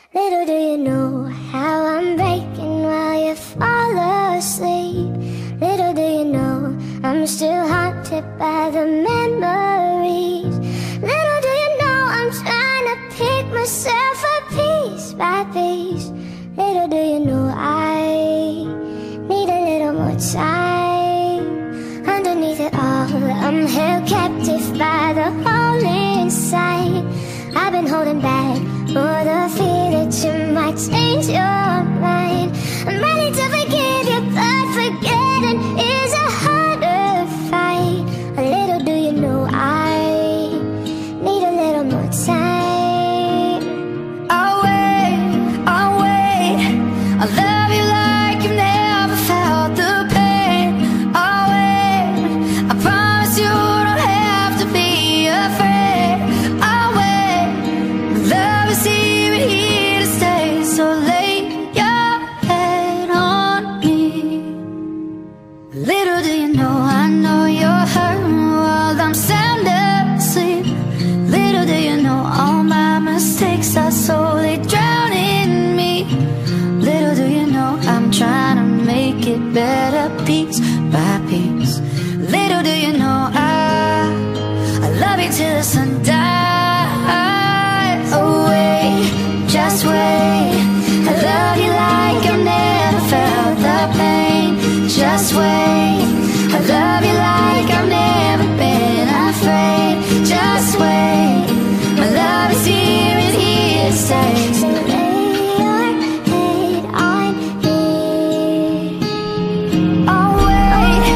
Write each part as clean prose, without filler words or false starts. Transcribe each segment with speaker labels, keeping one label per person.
Speaker 1: Little do you know how I'm breaking while you fall asleep. Little do you know I'm still haunted by the memories. Little do you know I'm trying to pick myself up piece by piece. Little do you know I need a little more time. Underneath it all, I'm held captive by the hole inside. I've been holding back for the fear that you might change your mind. I'm ready to forgive you, but forgetting is a harder fight. A little do you know I need a little more time.
Speaker 2: I'll wait, I'll love you like you've never felt the pain. I'll wait, I promise you don't have to be afraid. I'll wait, love is here to stay, so lay your head on me. Little do you know, I know you're hurting while I'm sound asleep. Little do you know, all my mistakes are slowly drowning me. Little do you know, I'm trying to make it better piece by piece. Little do you know, I love you till the sun dies. Oh wait, just wait, I love you like I've never felt the pain. Just wait, I love you like I've never been afraid. Just wait, my love is here and here to stay.
Speaker 1: So lay your head on me.
Speaker 2: I'll wait,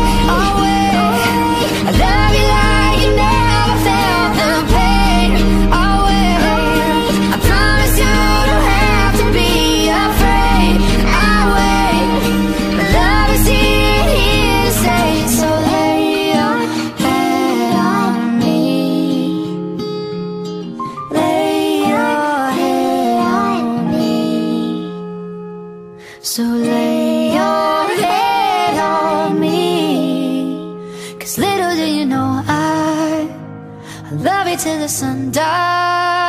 Speaker 2: I love you like you never felt the pain. I'll wait, I promise you don't have to be afraid. I'll wait, my love is here to stay. So lay your head on me. Lay your head on me. So lay your head on me. 'Cause little do you know, I love you till the sun dies.